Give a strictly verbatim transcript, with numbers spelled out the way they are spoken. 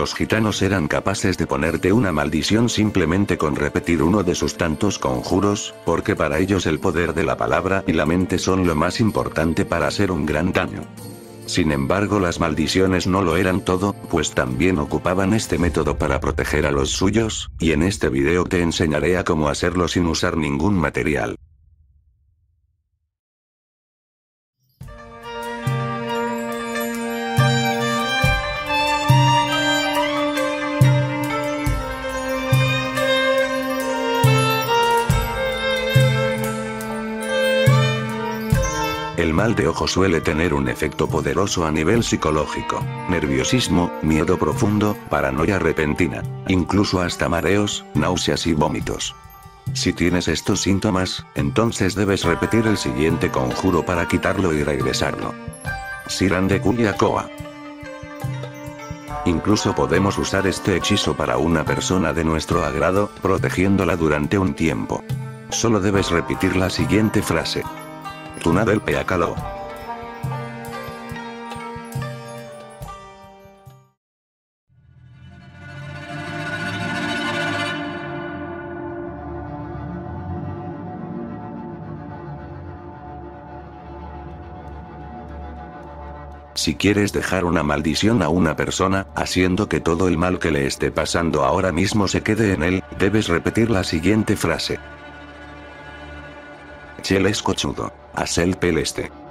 Los gitanos eran capaces de ponerte una maldición simplemente con repetir uno de sus tantos conjuros, porque para ellos el poder de la palabra y la mente son lo más importante para hacer un gran daño. Sin embargo, las maldiciones no lo eran todo, pues también ocupaban este método para proteger a los suyos, y en este video te enseñaré a cómo hacerlo sin usar ningún material. El mal de ojo suele tener un efecto poderoso a nivel psicológico: nerviosismo, miedo profundo, paranoia repentina, incluso hasta mareos, náuseas y vómitos. Si tienes estos síntomas, entonces debes repetir el siguiente conjuro para quitarlo y regresarlo. Siran de Kuyakoa. Incluso podemos usar este hechizo para una persona de nuestro agrado, protegiéndola durante un tiempo. Solo debes repetir la siguiente frase: Tuna del Peacalo. Si quieres dejar una maldición a una persona, haciendo que todo el mal que le esté pasando ahora mismo se quede en él, debes repetir la siguiente frase: Chel es cochudo, asel peleste.